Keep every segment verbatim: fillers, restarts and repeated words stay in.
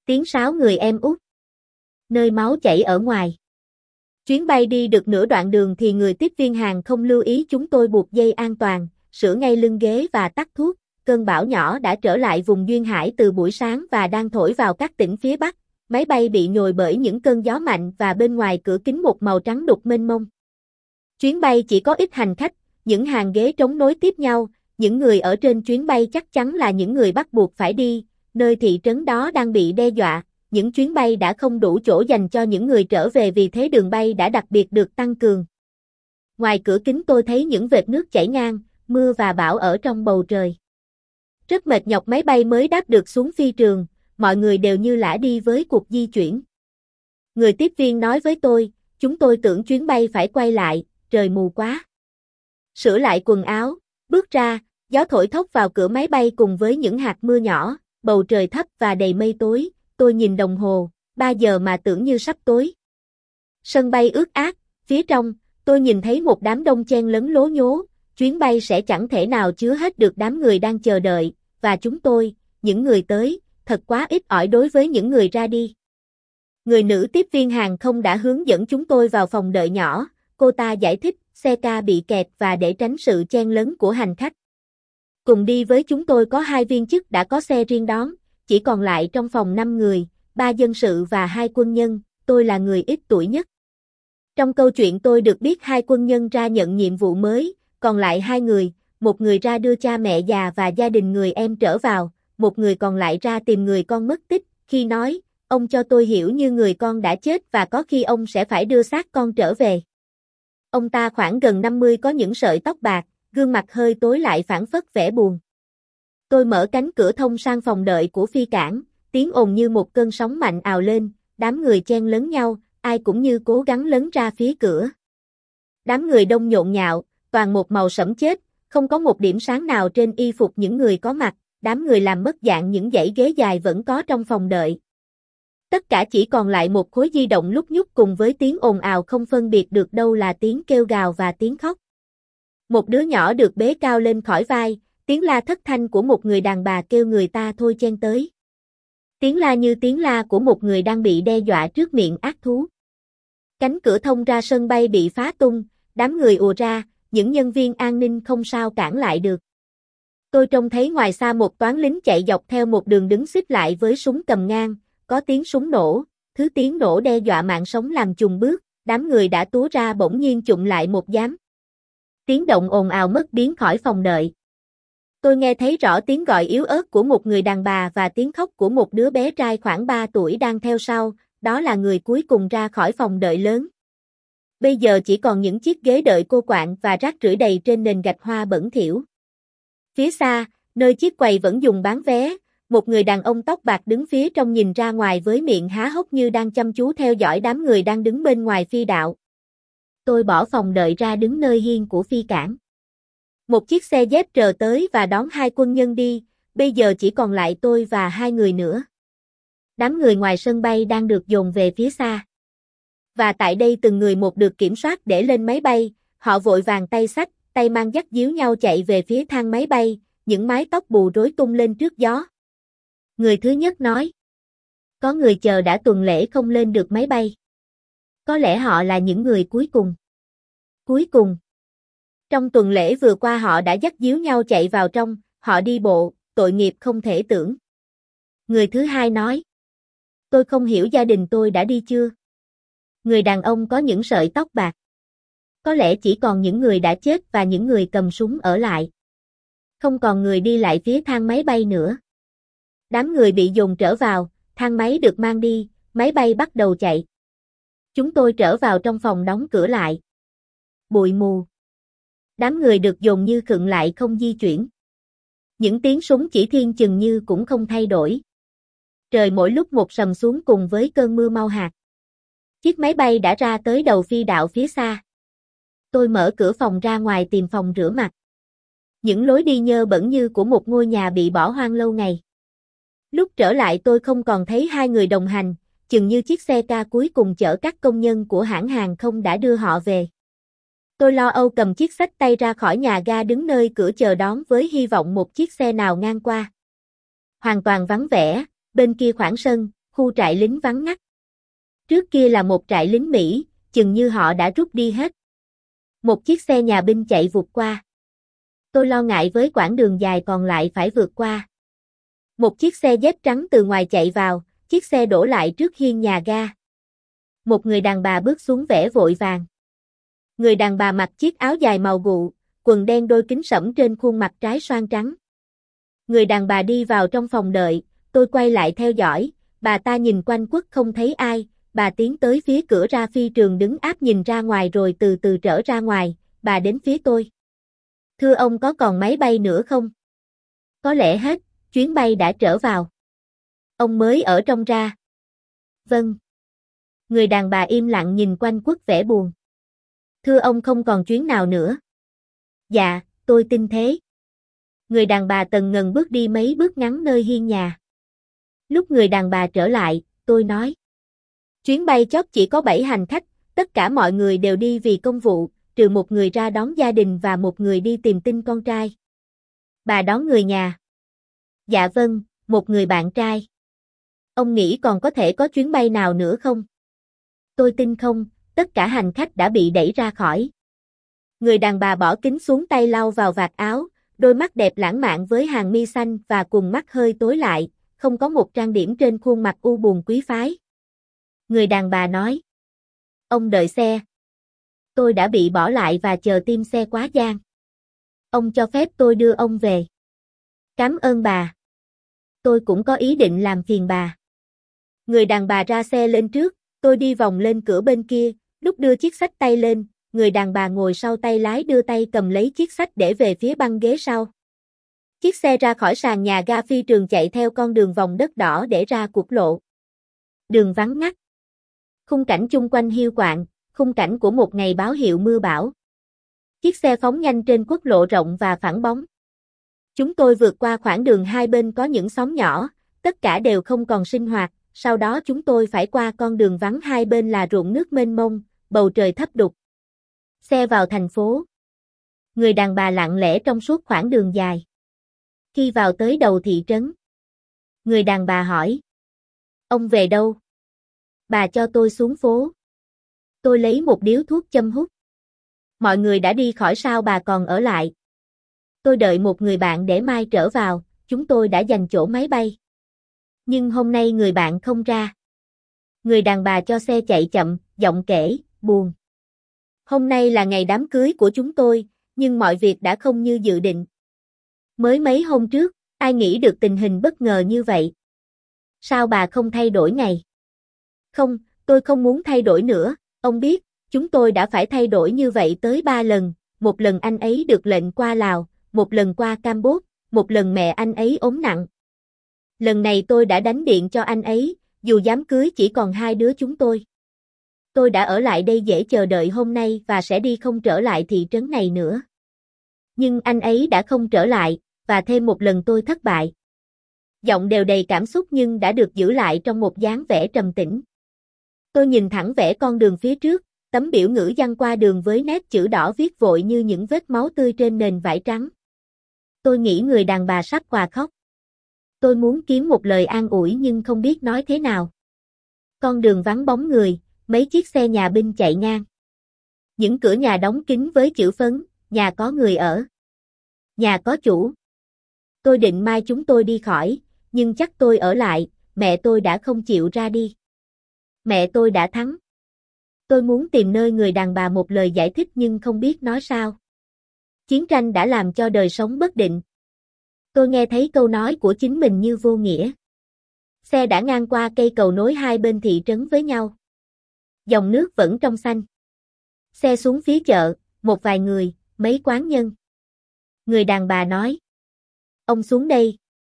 Tiếng sáo người em út. Nơi máu chảy ở ngoài. Chuyến bay đi được nửa đoạn đường thì người tiếp viên hàng không lưu ý chúng tôi buộc dây an toàn, sửa ngay lưng ghế và tắt thuốc. Cơn bão nhỏ đã trở lại vùng duyên hải từ buổi sáng và đang thổi vào các tỉnh phía Bắc. Máy bay bị nhồi bởi những cơn gió mạnh và bên ngoài cửa kính một màu trắng đục mênh mông. Chuyến bay chỉ có ít hành khách, những hàng ghế trống nối tiếp nhau, những người ở trên chuyến bay chắc chắn là những người bắt buộc phải đi, nơi thị trấn đó đang bị đe dọa, những chuyến bay đã không đủ chỗ dành cho những người trở về vì thế đường bay đã đặc biệt được tăng cường. Ngoài cửa kính tôi thấy những vệt nước chảy ngang, mưa và bão ở trong bầu trời. Rất mệt nhọc máy bay mới đáp được xuống phi trường, mọi người đều như lả đi với cuộc di chuyển. Người tiếp viên nói với tôi, chúng tôi tưởng chuyến bay phải quay lại, trời mù quá. Sửa lại quần áo, bước ra, gió thổi thốc vào cửa máy bay cùng với những hạt mưa nhỏ, bầu trời thấp và đầy mây tối, tôi nhìn đồng hồ, ba giờ mà tưởng như sắp tối. Sân bay ướt át, phía trong, tôi nhìn thấy một đám đông chen lấn lố nhố, chuyến bay sẽ chẳng thể nào chứa hết được đám người đang chờ đợi, và chúng tôi, những người tới, thật quá ít ỏi đối với những người ra đi. Người nữ tiếp viên hàng không đã hướng dẫn chúng tôi vào phòng đợi nhỏ, cô ta giải thích, xe ca bị kẹt và để tránh sự chen lấn của hành khách. Cùng đi với chúng tôi có hai viên chức đã có xe riêng đón, chỉ còn lại trong phòng năm người, ba dân sự và hai quân nhân, tôi là người ít tuổi nhất. Trong câu chuyện tôi được biết hai quân nhân ra nhận nhiệm vụ mới, còn lại hai người, một người ra đưa cha mẹ già và gia đình người em trở vào, một người còn lại ra tìm người con mất tích, khi nói, ông cho tôi hiểu như người con đã chết và có khi ông sẽ phải đưa xác con trở về. Ông ta khoảng gần năm mươi có những sợi tóc bạc, gương mặt hơi tối lại phảng phất vẻ buồn. Tôi mở cánh cửa thông sang phòng đợi của phi cảng, tiếng ồn như một cơn sóng mạnh ào lên, đám người chen lấn nhau, ai cũng như cố gắng lấn ra phía cửa. Đám người đông nhộn nhạo, toàn một màu sẫm chết, không có một điểm sáng nào trên y phục những người có mặt, đám người làm mất dạng những dãy ghế dài vẫn có trong phòng đợi. Tất cả chỉ còn lại một khối di động lúc nhúc cùng với tiếng ồn ào không phân biệt được đâu là tiếng kêu gào và tiếng khóc. Một đứa nhỏ được bế cao lên khỏi vai, tiếng la thất thanh của một người đàn bà kêu người ta thôi chen tới. Tiếng la như tiếng la của một người đang bị đe dọa trước miệng ác thú. Cánh cửa thông ra sân bay bị phá tung, đám người ùa ra, những nhân viên an ninh không sao cản lại được. Tôi trông thấy ngoài xa một toán lính chạy dọc theo một đường đứng xích lại với súng cầm ngang, có tiếng súng nổ, thứ tiếng nổ đe dọa mạng sống làm chùng bước, đám người đã túa ra bỗng nhiên chụm lại một giám. Tiếng động ồn ào mất biến khỏi phòng đợi. Tôi nghe thấy rõ tiếng gọi yếu ớt của một người đàn bà và tiếng khóc của một đứa bé trai khoảng ba tuổi đang theo sau, đó là người cuối cùng ra khỏi phòng đợi lớn. Bây giờ chỉ còn những chiếc ghế đợi cô quạng và rác rưởi đầy trên nền gạch hoa bẩn thỉu. Phía xa, nơi chiếc quầy vẫn dùng bán vé, một người đàn ông tóc bạc đứng phía trong nhìn ra ngoài với miệng há hốc như đang chăm chú theo dõi đám người đang đứng bên ngoài phi đạo. Tôi bỏ phòng đợi ra đứng nơi hiên của phi cảng. Một chiếc xe dép rờ tới và đón hai quân nhân đi, bây giờ chỉ còn lại tôi và hai người nữa. Đám người ngoài sân bay đang được dồn về phía xa. Và tại đây từng người một được kiểm soát để lên máy bay, họ vội vàng tay xách, tay mang dắt díu nhau chạy về phía thang máy bay, những mái tóc bù rối tung lên trước gió. Người thứ nhất nói, có người chờ đã tuần lễ không lên được máy bay. Có lẽ họ là những người cuối cùng. Cuối cùng. Trong tuần lễ vừa qua họ đã dắt díu nhau chạy vào trong, họ đi bộ, tội nghiệp không thể tưởng. Người thứ hai nói, tôi không hiểu gia đình tôi đã đi chưa. Người đàn ông có những sợi tóc bạc. Có lẽ chỉ còn những người đã chết và những người cầm súng ở lại. Không còn người đi lại phía thang máy bay nữa. Đám người bị dồn trở vào, thang máy được mang đi, máy bay bắt đầu chạy. Chúng tôi trở vào trong phòng đóng cửa lại. Bụi mù. Đám người được dồn như khựng lại không di chuyển. Những tiếng súng chỉ thiên chừng như cũng không thay đổi. Trời mỗi lúc một sầm xuống cùng với cơn mưa mau hạt. Chiếc máy bay đã ra tới đầu phi đạo phía xa. Tôi mở cửa phòng ra ngoài tìm phòng rửa mặt. Những lối đi nhơ bẩn như của một ngôi nhà bị bỏ hoang lâu ngày. Lúc trở lại tôi không còn thấy hai người đồng hành, chừng như chiếc xe ca cuối cùng chở các công nhân của hãng hàng không đã đưa họ về. Tôi lo âu cầm chiếc xách tay ra khỏi nhà ga đứng nơi cửa chờ đón với hy vọng một chiếc xe nào ngang qua. Hoàn toàn vắng vẻ, bên kia khoảng sân, khu trại lính vắng ngắt. Trước kia là một trại lính Mỹ, chừng như họ đã rút đi hết. Một chiếc xe nhà binh chạy vụt qua. Tôi lo ngại với quãng đường dài còn lại phải vượt qua. Một chiếc xe dép trắng từ ngoài chạy vào, chiếc xe đổ lại trước hiên nhà ga. Một người đàn bà bước xuống vẻ vội vàng. Người đàn bà mặc chiếc áo dài màu gụ, quần đen đôi kính sẫm trên khuôn mặt trái xoan trắng. Người đàn bà đi vào trong phòng đợi, tôi quay lại theo dõi, bà ta nhìn quanh quất không thấy ai, bà tiến tới phía cửa ra phi trường đứng áp nhìn ra ngoài rồi từ từ trở ra ngoài, bà đến phía tôi. Thưa ông có còn máy bay nữa không? Có lẽ hết, chuyến bay đã trở vào. Ông mới ở trong ra. Vâng. Người đàn bà im lặng nhìn quanh quất vẻ buồn. Thưa ông không còn chuyến nào nữa. Dạ, tôi tin thế. Người đàn bà tần ngần bước đi mấy bước ngắn nơi hiên nhà. Lúc người đàn bà trở lại, tôi nói. Chuyến bay chót chỉ có bảy hành khách, tất cả mọi người đều đi vì công vụ, trừ một người ra đón gia đình và một người đi tìm tin con trai. Bà đón người nhà. Dạ vâng, một người bạn trai. Ông nghĩ còn có thể có chuyến bay nào nữa không? Tôi tin không, tất cả hành khách đã bị đẩy ra khỏi. Người đàn bà bỏ kính xuống tay lau vào vạt áo, đôi mắt đẹp lãng mạn với hàng mi xanh và cùng mắt hơi tối lại, không có một trang điểm trên khuôn mặt u buồn quý phái. Người đàn bà nói. Ông đợi xe. Tôi đã bị bỏ lại và chờ tim xe quá gian. Ông cho phép tôi đưa ông về. Cảm ơn bà. Tôi cũng có ý định làm phiền bà. Người đàn bà ra xe lên trước, tôi đi vòng lên cửa bên kia, lúc đưa chiếc xách tay lên, người đàn bà ngồi sau tay lái đưa tay cầm lấy chiếc xách để về phía băng ghế sau. Chiếc xe ra khỏi sàn nhà ga phi trường chạy theo con đường vòng đất đỏ để ra quốc lộ. Đường vắng ngắt. Khung cảnh chung quanh hiu quạnh, khung cảnh của một ngày báo hiệu mưa bão. Chiếc xe phóng nhanh trên quốc lộ rộng và phẳng bóng. Chúng tôi vượt qua khoảng đường hai bên có những xóm nhỏ, tất cả đều không còn sinh hoạt, sau đó chúng tôi phải qua con đường vắng hai bên là ruộng nước mênh mông, bầu trời thấp đục. Xe vào thành phố. Người đàn bà lặng lẽ trong suốt khoảng đường dài. Khi vào tới đầu thị trấn, người đàn bà hỏi. Ông về đâu? Bà cho tôi xuống phố. Tôi lấy một điếu thuốc châm hút. Mọi người đã đi khỏi sao bà còn ở lại? Tôi đợi một người bạn để mai trở vào, chúng tôi đã dành chỗ máy bay. Nhưng hôm nay người bạn không ra. Người đàn bà cho xe chạy chậm, giọng kể, buồn. Hôm nay là ngày đám cưới của chúng tôi, nhưng mọi việc đã không như dự định. Mới mấy hôm trước, ai nghĩ được tình hình bất ngờ như vậy? Sao bà không thay đổi ngày? Không, tôi không muốn thay đổi nữa, ông biết, chúng tôi đã phải thay đổi như vậy tới ba lần, một lần anh ấy được lệnh qua Lào, một lần qua Campuchia, một lần mẹ anh ấy ốm nặng. Lần này tôi đã đánh điện cho anh ấy, dù đám cưới chỉ còn hai đứa chúng tôi. Tôi đã ở lại đây dễ chờ đợi hôm nay và sẽ đi không trở lại thị trấn này nữa. Nhưng anh ấy đã không trở lại, và thêm một lần tôi thất bại. Giọng đều đầy cảm xúc nhưng đã được giữ lại trong một dáng vẻ trầm tĩnh. Tôi nhìn thẳng vẽ con đường phía trước, tấm biểu ngữ giăng qua đường với nét chữ đỏ viết vội như những vết máu tươi trên nền vải trắng. Tôi nghĩ người đàn bà sắp òa khóc. Tôi muốn kiếm một lời an ủi nhưng không biết nói thế nào. Con đường vắng bóng người, mấy chiếc xe nhà binh chạy ngang. Những cửa nhà đóng kín với chữ phấn, nhà có người ở. Nhà có chủ. Tôi định mai chúng tôi đi khỏi, nhưng chắc tôi ở lại, mẹ tôi đã không chịu ra đi. Mẹ tôi đã thắng. Tôi muốn tìm nơi người đàn bà một lời giải thích nhưng không biết nói sao. Chiến tranh đã làm cho đời sống bất định. Tôi nghe thấy câu nói của chính mình như vô nghĩa. Xe đã ngang qua cây cầu nối hai bên thị trấn với nhau. Dòng nước vẫn trong xanh. Xe xuống phía chợ, một vài người, mấy quán nhân. Người đàn bà nói. Ông xuống đây.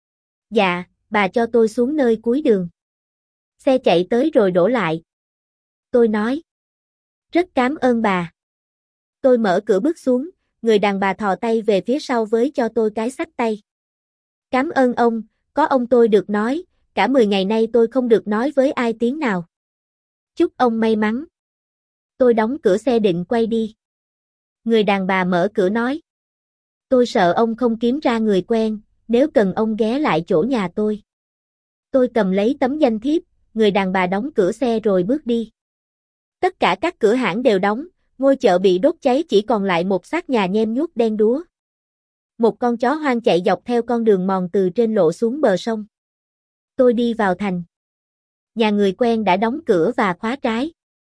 Dạ, bà cho tôi xuống nơi cuối đường. Xe chạy tới rồi đổ lại. Tôi nói. Rất cảm ơn bà. Tôi mở cửa bước xuống, người đàn bà thò tay về phía sau với cho tôi cái xách tay. Cảm ơn ông, có ông tôi được nói, cả mười ngày nay tôi không được nói với ai tiếng nào. Chúc ông may mắn. Tôi đóng cửa xe định quay đi. Người đàn bà mở cửa nói. Tôi sợ ông không kiếm ra người quen, nếu cần ông ghé lại chỗ nhà tôi. Tôi cầm lấy tấm danh thiếp, người đàn bà đóng cửa xe rồi bước đi. Tất cả các cửa hãng đều đóng, ngôi chợ bị đốt cháy chỉ còn lại một xác nhà nhem nhuốc đen đúa. Một con chó hoang chạy dọc theo con đường mòn từ trên lộ xuống bờ sông. Tôi đi vào thành. Nhà người quen đã đóng cửa và khóa trái.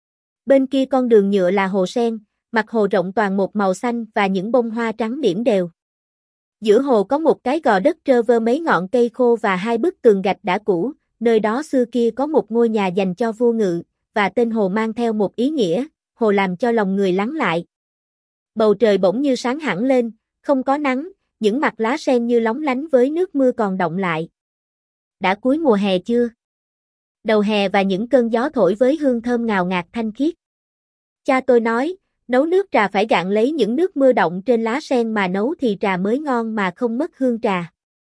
Bên kia con đường nhựa là hồ sen, mặt hồ rộng toàn một màu xanh và những bông hoa trắng điểm đều. Giữa hồ có một cái gò đất trơ vơ mấy ngọn cây khô và hai bức tường gạch đã cũ, nơi đó xưa kia có một ngôi nhà dành cho vua ngự, và tên hồ mang theo một ý nghĩa, hồ làm cho lòng người lắng lại. Bầu trời bỗng như sáng hẳn lên, không có nắng, những mặt lá sen như lóng lánh với nước mưa còn đọng lại. Đã cuối mùa hè chưa? Đầu hè và những cơn gió thổi với hương thơm ngào ngạt thanh khiết. Cha tôi nói, nấu nước trà phải gạn lấy những nước mưa đọng trên lá sen mà nấu thì trà mới ngon mà không mất hương trà.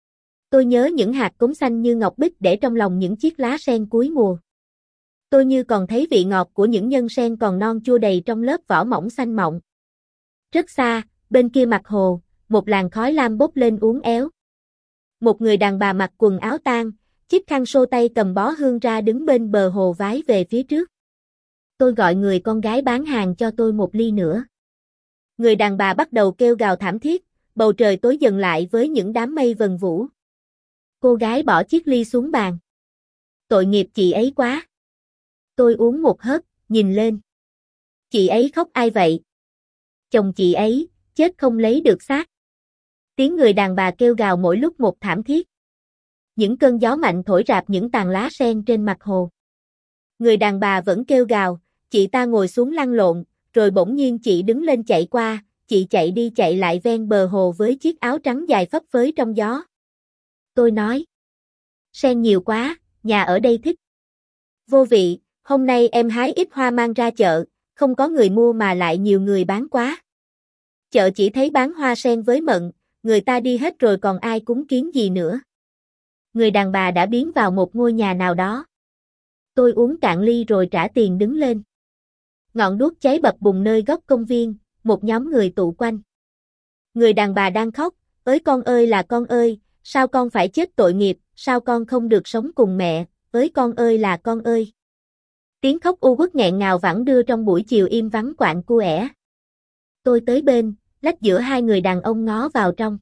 Tôi nhớ những hạt cống xanh như ngọc bích để trong lòng những chiếc lá sen cuối mùa. Tôi như còn thấy vị ngọt của những nhân sen còn non chua đầy trong lớp vỏ mỏng xanh mọng. Rất xa, bên kia mặt hồ, một làn khói lam bốc lên uốn éo. Một người đàn bà mặc quần áo tang, chiếc khăn xô tay cầm bó hương ra đứng bên bờ hồ vái về phía trước. Tôi gọi người con gái bán hàng cho tôi một ly nữa. Người đàn bà bắt đầu kêu gào thảm thiết, bầu trời tối dần lại với những đám mây vần vũ. Cô gái bỏ chiếc ly xuống bàn. Tội nghiệp chị ấy quá. Tôi uống một hớp, nhìn lên. Chị ấy khóc ai vậy? Chồng chị ấy, chết không lấy được xác. Tiếng người đàn bà kêu gào mỗi lúc một thảm thiết. Những cơn gió mạnh thổi rạp những tàn lá sen trên mặt hồ. Người đàn bà vẫn kêu gào, chị ta ngồi xuống lăn lộn, rồi bỗng nhiên chị đứng lên chạy qua, chị chạy đi chạy lại ven bờ hồ với chiếc áo trắng dài phấp phới trong gió. Tôi nói, sen nhiều quá, nhà ở đây thích. Vô vị, hôm nay em hái ít hoa mang ra chợ, không có người mua mà lại nhiều người bán quá. Chợ chỉ thấy bán hoa sen với mận, người ta đi hết rồi còn ai cúng kiến gì nữa. Người đàn bà đã biến vào một ngôi nhà nào đó. Tôi uống cạn ly rồi trả tiền đứng lên. Ngọn đuốc cháy bập bùng nơi góc công viên, một nhóm người tụ quanh. Người đàn bà đang khóc, ới con ơi là con ơi, sao con phải chết tội nghiệp, sao con không được sống cùng mẹ, ới con ơi là con ơi. Tiếng khóc u uất nghẹn ngào vẳng đưa trong buổi chiều im vắng quạnh cu ẻ. Tôi tới bên, lách giữa hai người đàn ông ngó vào trong.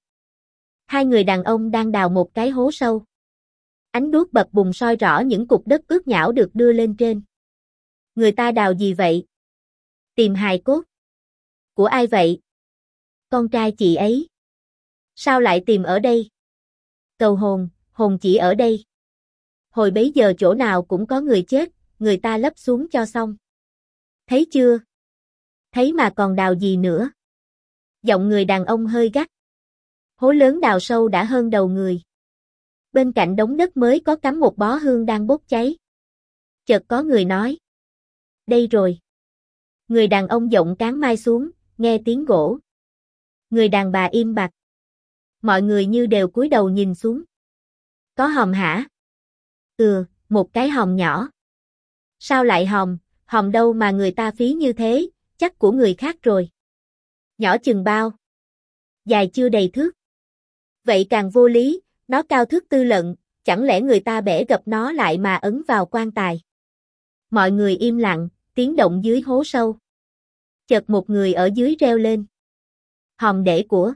Hai người đàn ông đang đào một cái hố sâu. Ánh đuốc bập bùng soi rõ những cục đất ướt nhão được đưa lên trên. Người ta đào gì vậy? Tìm hài cốt. Của ai vậy? Con trai chị ấy. Sao lại tìm ở đây? Cầu hồn, hồn chỉ ở đây. Hồi bấy giờ chỗ nào cũng có người chết, người ta lấp xuống cho xong. Thấy chưa? Thấy mà còn đào gì nữa? Giọng người đàn ông hơi gắt. Hố lớn đào sâu đã hơn đầu người. Bên cạnh đống đất mới có cắm một bó hương đang bốc cháy. Chợt có người nói. Đây rồi. Người đàn ông giọng cán mai xuống, nghe tiếng gỗ. Người đàn bà im bặt. Mọi người như đều cúi đầu nhìn xuống. Có hòm hả? Ừ, một cái hòm nhỏ. Sao lại hòm, hòm đâu mà người ta phí như thế, chắc của người khác rồi. Nhỏ chừng bao? Dài chưa đầy thước. Vậy càng vô lý, nó cao thước tư lận, chẳng lẽ người ta bẻ gập nó lại mà ấn vào quan tài. Mọi người im lặng, tiếng động dưới hố sâu. Chợt một người ở dưới reo lên. Hòm để của.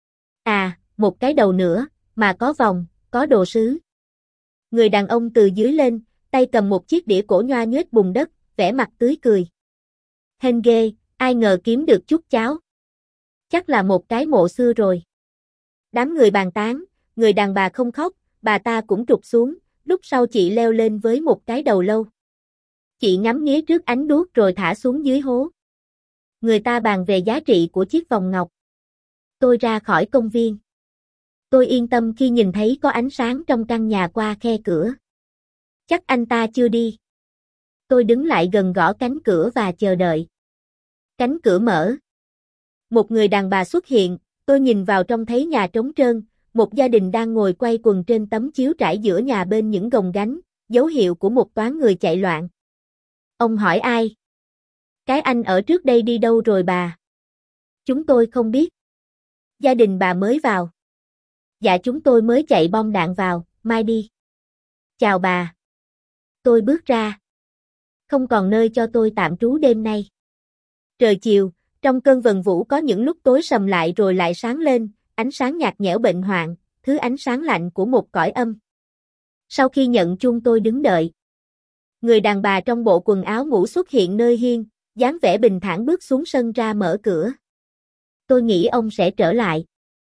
À, một cái đầu nữa, mà có vòng, có đồ sứ. Người đàn ông từ dưới lên, tay cầm một chiếc đĩa cổ nhoa nhoét bùn đất, vẻ mặt tươi cười. Hên ghê, ai ngờ kiếm được chút cháo. Chắc là một cái mộ xưa rồi. Đám người bàn tán, người đàn bà không khóc, bà ta cũng trục xuống, lúc sau chị leo lên với một cái đầu lâu. Chị ngắm nghía trước ánh đuốc rồi thả xuống dưới hố. Người ta bàn về giá trị của chiếc vòng ngọc. Tôi ra khỏi công viên. Tôi yên tâm khi nhìn thấy có ánh sáng trong căn nhà qua khe cửa. Chắc anh ta chưa đi. Tôi đứng lại gần gõ cánh cửa và chờ đợi. Cánh cửa mở. Một người đàn bà xuất hiện, tôi nhìn vào trong thấy nhà trống trơn, một gia đình đang ngồi quay quần trên tấm chiếu trải giữa nhà bên những gồng gánh, dấu hiệu của một toán người chạy loạn. Ông hỏi ai? Cái anh ở trước đây đi đâu rồi bà? Chúng tôi không biết. Gia đình bà mới vào. Dạ chúng tôi mới chạy bom đạn vào, mai đi. Chào bà. Tôi bước ra. Không còn nơi cho tôi tạm trú đêm nay. Trời chiều, trong cơn vần vũ có những lúc tối sầm lại rồi lại sáng lên, ánh sáng nhạt nhẽo bệnh hoạn, thứ ánh sáng lạnh của một cõi âm. Sau khi nhận chuông tôi đứng đợi. Người đàn bà trong bộ quần áo ngủ xuất hiện nơi hiên, dáng vẻ bình thản bước xuống sân ra mở cửa. Tôi nghĩ ông sẽ trở lại.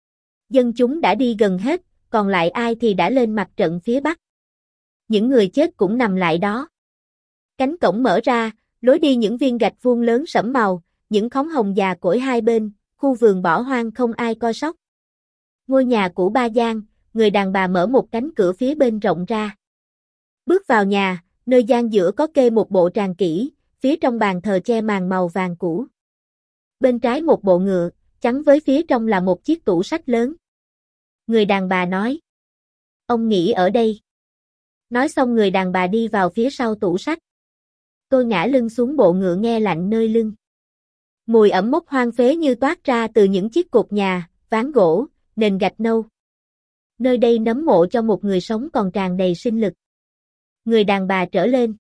Dân chúng đã đi gần hết, còn lại ai thì đã lên mặt trận phía bắc. Những người chết cũng nằm lại đó. Cánh cổng mở ra, lối đi những viên gạch vuông lớn sẫm màu, những khóm hồng già cỗi hai bên, khu vườn bỏ hoang không ai coi sóc. Ngôi nhà cũ ba gian, người đàn bà mở một cánh cửa phía bên rộng ra. Bước vào nhà, nơi gian giữa có kê một bộ tràng kỹ, phía trong bàn thờ che màn màu vàng cũ. Bên trái một bộ ngựa, chắn với phía trong là một chiếc tủ sách lớn. Người đàn bà nói. Ông nghỉ ở đây. Nói xong người đàn bà đi vào phía sau tủ sách. Tôi ngã lưng xuống bộ ngựa nghe lạnh nơi lưng. Mùi ẩm mốc hoang phế như toát ra từ những chiếc cột nhà, ván gỗ, nền gạch nâu. Nơi đây nấm mộ cho một người sống còn tràn đầy sinh lực. Người đàn bà trở lên.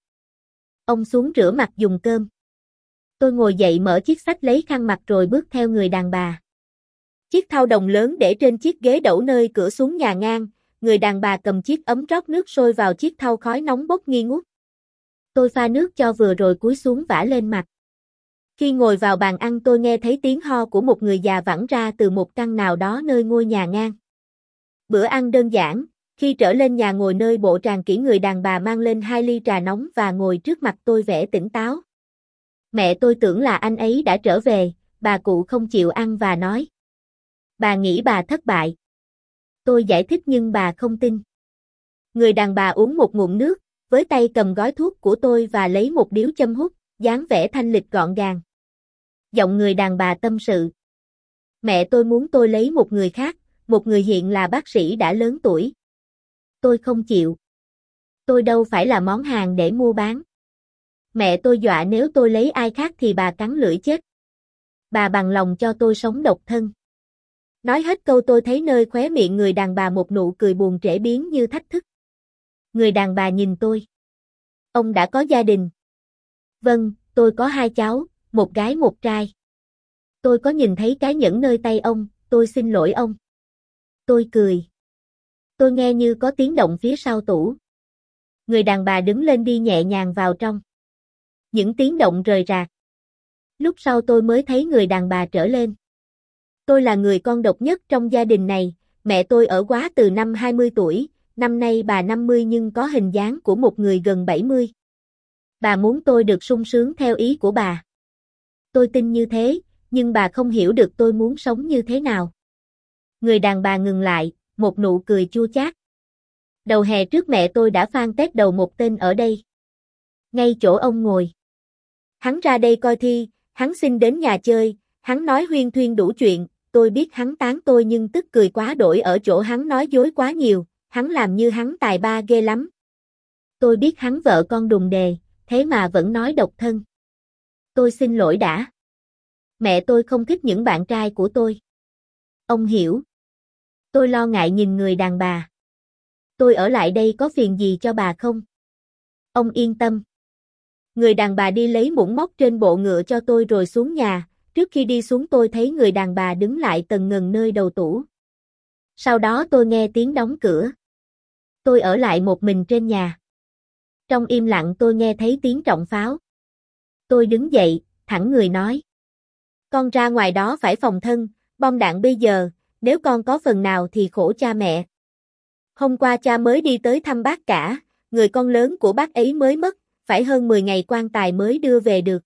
Ông xuống rửa mặt dùng cơm. Tôi ngồi dậy mở chiếc sách lấy khăn mặt rồi bước theo người đàn bà. Chiếc thau đồng lớn để trên chiếc ghế đẩu nơi cửa xuống nhà ngang, người đàn bà cầm chiếc ấm rót nước sôi vào chiếc thau khói nóng bốc nghi ngút. Tôi pha nước cho vừa rồi cúi xuống vả lên mặt. Khi ngồi vào bàn ăn tôi nghe thấy tiếng ho của một người già vẳng ra từ một căn nào đó nơi ngôi nhà ngang. Bữa ăn đơn giản, khi trở lên nhà ngồi nơi bộ tràng kỹ người đàn bà mang lên hai ly trà nóng và ngồi trước mặt tôi vẻ tỉnh táo. Mẹ tôi tưởng là anh ấy đã trở về, bà cụ không chịu ăn và nói. Bà nghĩ bà thất bại. Tôi giải thích nhưng bà không tin. Người đàn bà uống một ngụm nước, với tay cầm gói thuốc của tôi và lấy một điếu châm hút, dáng vẻ thanh lịch gọn gàng. Giọng người đàn bà tâm sự. Mẹ tôi muốn tôi lấy một người khác, một người hiện là bác sĩ đã lớn tuổi. Tôi không chịu. Tôi đâu phải là món hàng để mua bán. Mẹ tôi dọa nếu tôi lấy ai khác thì bà cắn lưỡi chết. Bà bằng lòng cho tôi sống độc thân. Nói hết câu tôi thấy nơi khóe miệng người đàn bà một nụ cười buồn trễ biến như thách thức. Người đàn bà nhìn tôi. Ông đã có gia đình. Vâng, tôi có hai cháu, một gái một trai. Tôi có nhìn thấy cái nhẫn nơi tay ông, tôi xin lỗi ông. Tôi cười. Tôi nghe như có tiếng động phía sau tủ. Người đàn bà đứng lên đi nhẹ nhàng vào trong. Những tiếng động rời rạc. Lúc sau tôi mới thấy người đàn bà trở lên. Tôi là người con độc nhất trong gia đình này, mẹ tôi ở quá từ năm hai mươi tuổi, năm nay bà năm mươi nhưng có hình dáng của một người gần bảy mươi. Bà muốn tôi được sung sướng theo ý của bà. Tôi tin như thế, nhưng bà không hiểu được tôi muốn sống như thế nào. Người đàn bà ngừng lại, một nụ cười chua chát. Đầu hè trước mẹ tôi đã phan tét đầu một tên ở đây. Ngay chỗ ông ngồi. Hắn ra đây coi thi, hắn xin đến nhà chơi, hắn nói huyên thuyên đủ chuyện, tôi biết hắn tán tôi nhưng tức cười quá đổi ở chỗ hắn nói dối quá nhiều, hắn làm như hắn tài ba ghê lắm. Tôi biết hắn vợ con đùng đề, thế mà vẫn nói độc thân. Tôi xin lỗi đã. Mẹ tôi không thích những bạn trai của tôi. Ông hiểu. Tôi lo ngại nhìn người đàn bà. Tôi ở lại đây có phiền gì cho bà không? Ông yên tâm. Người đàn bà đi lấy muỗng móc trên bộ ngựa cho tôi rồi xuống nhà, trước khi đi xuống tôi thấy người đàn bà đứng lại tần ngần nơi đầu tủ. Sau đó tôi nghe tiếng đóng cửa. Tôi ở lại một mình trên nhà. Trong im lặng tôi nghe thấy tiếng trọng pháo. Tôi đứng dậy, thẳng người nói. Con ra ngoài đó phải phòng thân, bom đạn bây giờ, nếu con có phần nào thì khổ cha mẹ. Hôm qua cha mới đi tới thăm bác cả, người con lớn của bác ấy mới mất, phải hơn mười ngày quan tài mới đưa về được.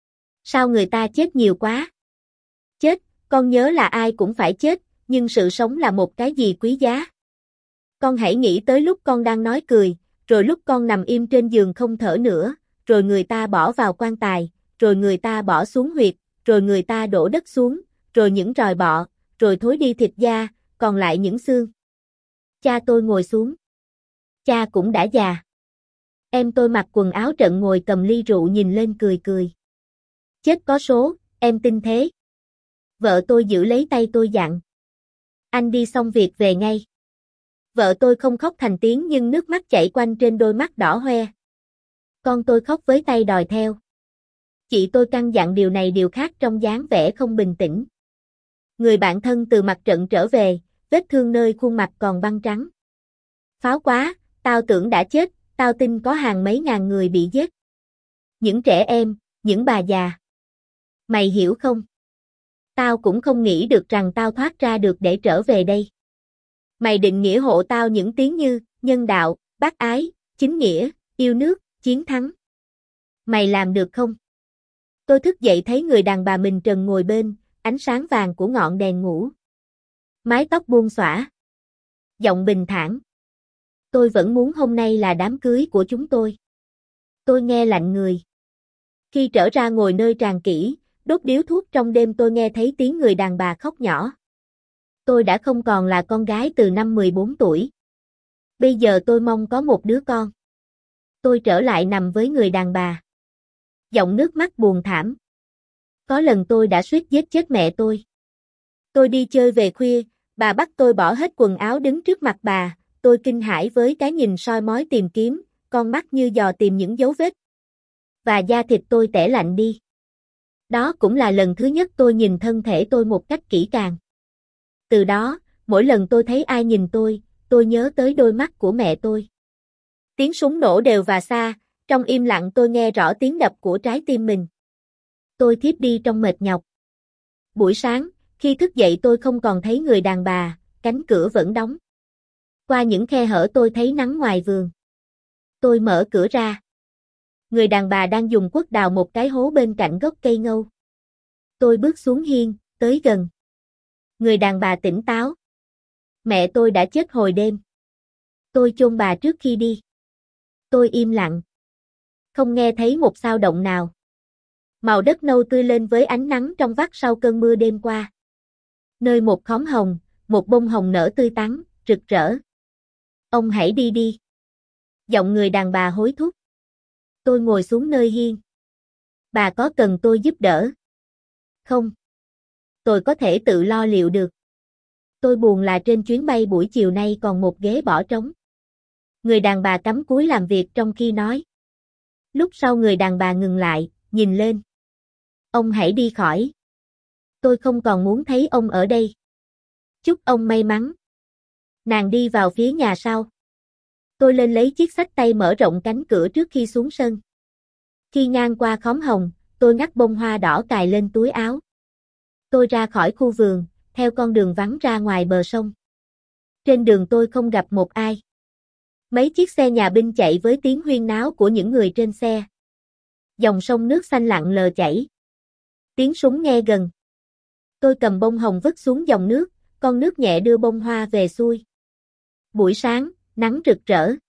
Sao người ta chết nhiều quá? Chết, con nhớ là ai cũng phải chết, nhưng sự sống là một cái gì quý giá. Con hãy nghĩ tới lúc con đang nói cười, rồi lúc con nằm im trên giường không thở nữa, rồi người ta bỏ vào quan tài, rồi người ta bỏ xuống huyệt, rồi người ta đổ đất xuống, rồi những roi bọ, rồi thối đi thịt da, còn lại những xương. Cha tôi ngồi xuống. Cha cũng đã già. Em tôi mặc quần áo trận ngồi cầm ly rượu nhìn lên cười cười. Chết có số, em tin thế. Vợ tôi giữ lấy tay tôi dặn. Anh đi xong việc về ngay. Vợ tôi không khóc thành tiếng nhưng nước mắt chảy quanh trên đôi mắt đỏ hoe. Con tôi khóc với tay đòi theo. Chị tôi căn dặn điều này điều khác trong dáng vẻ không bình tĩnh. Người bạn thân từ mặt trận trở về, vết thương nơi khuôn mặt còn băng trắng. Pháo quá, tao tưởng đã chết, tao tin có hàng mấy ngàn người bị giết. Những trẻ em, những bà già. Mày hiểu không? Tao cũng không nghĩ được rằng tao thoát ra được để trở về đây. Mày định nghĩa hộ tao những tiếng như nhân đạo, bác ái, chính nghĩa, yêu nước, chiến thắng. Mày làm được không? Tôi thức dậy thấy người đàn bà mình trần ngồi bên, ánh sáng vàng của ngọn đèn ngủ. Mái tóc buông xõa. Giọng bình thản. Tôi vẫn muốn hôm nay là đám cưới của chúng tôi. Tôi nghe lạnh người. Khi trở ra ngồi nơi tràn kỹ, đốt điếu thuốc trong đêm tôi nghe thấy tiếng người đàn bà khóc nhỏ. Tôi đã không còn là con gái từ năm mười bốn tuổi. Bây giờ tôi mong có một đứa con. Tôi trở lại nằm với người đàn bà. Giọng nước mắt buồn thảm. Có lần tôi đã suýt giết chết mẹ tôi. Tôi đi chơi về khuya, bà bắt tôi bỏ hết quần áo đứng trước mặt bà, tôi kinh hãi với cái nhìn soi mói tìm kiếm, con mắt như dò tìm những dấu vết. Và da thịt tôi tẻ lạnh đi. Đó cũng là lần thứ nhất tôi nhìn thân thể tôi một cách kỹ càng. Từ đó, mỗi lần tôi thấy ai nhìn tôi, tôi nhớ tới đôi mắt của mẹ tôi. Tiếng súng nổ đều và xa, trong im lặng tôi nghe rõ tiếng đập của trái tim mình. Tôi thiếp đi trong mệt nhọc. Buổi sáng, khi thức dậy tôi không còn thấy người đàn bà, cánh cửa vẫn đóng. Qua những khe hở tôi thấy nắng ngoài vườn. Tôi mở cửa ra. Người đàn bà đang dùng cuốc đào một cái hố bên cạnh gốc cây ngâu. Tôi bước xuống hiên, tới gần. Người đàn bà tỉnh táo. Mẹ tôi đã chết hồi đêm. Tôi chôn bà trước khi đi. Tôi im lặng. Không nghe thấy một xao động nào. Màu đất nâu tươi lên với ánh nắng trong vắt sau cơn mưa đêm qua. Nơi một khóm hồng, một bông hồng nở tươi tắn, rực rỡ. Ông hãy đi đi. Giọng người đàn bà hối thúc. Tôi ngồi xuống nơi hiên. Bà có cần tôi giúp đỡ? Không. Tôi có thể tự lo liệu được. Tôi buồn là trên chuyến bay buổi chiều nay còn một ghế bỏ trống. Người đàn bà cắm cúi làm việc trong khi nói. Lúc sau người đàn bà ngừng lại, nhìn lên. Ông hãy đi khỏi. Tôi không còn muốn thấy ông ở đây. Chúc ông may mắn. Nàng đi vào phía nhà sau. Tôi lên lấy chiếc xách tay mở rộng cánh cửa trước khi xuống sân. Khi ngang qua khóm hồng, tôi ngắt bông hoa đỏ cài lên túi áo. Tôi ra khỏi khu vườn, theo con đường vắng ra ngoài bờ sông. Trên đường tôi không gặp một ai. Mấy chiếc xe nhà binh chạy với tiếng huyên náo của những người trên xe. Dòng sông nước xanh lặng lờ chảy. Tiếng súng nghe gần. Tôi cầm bông hồng vứt xuống dòng nước, con nước nhẹ đưa bông hoa về xuôi. Buổi sáng, nắng rực rỡ.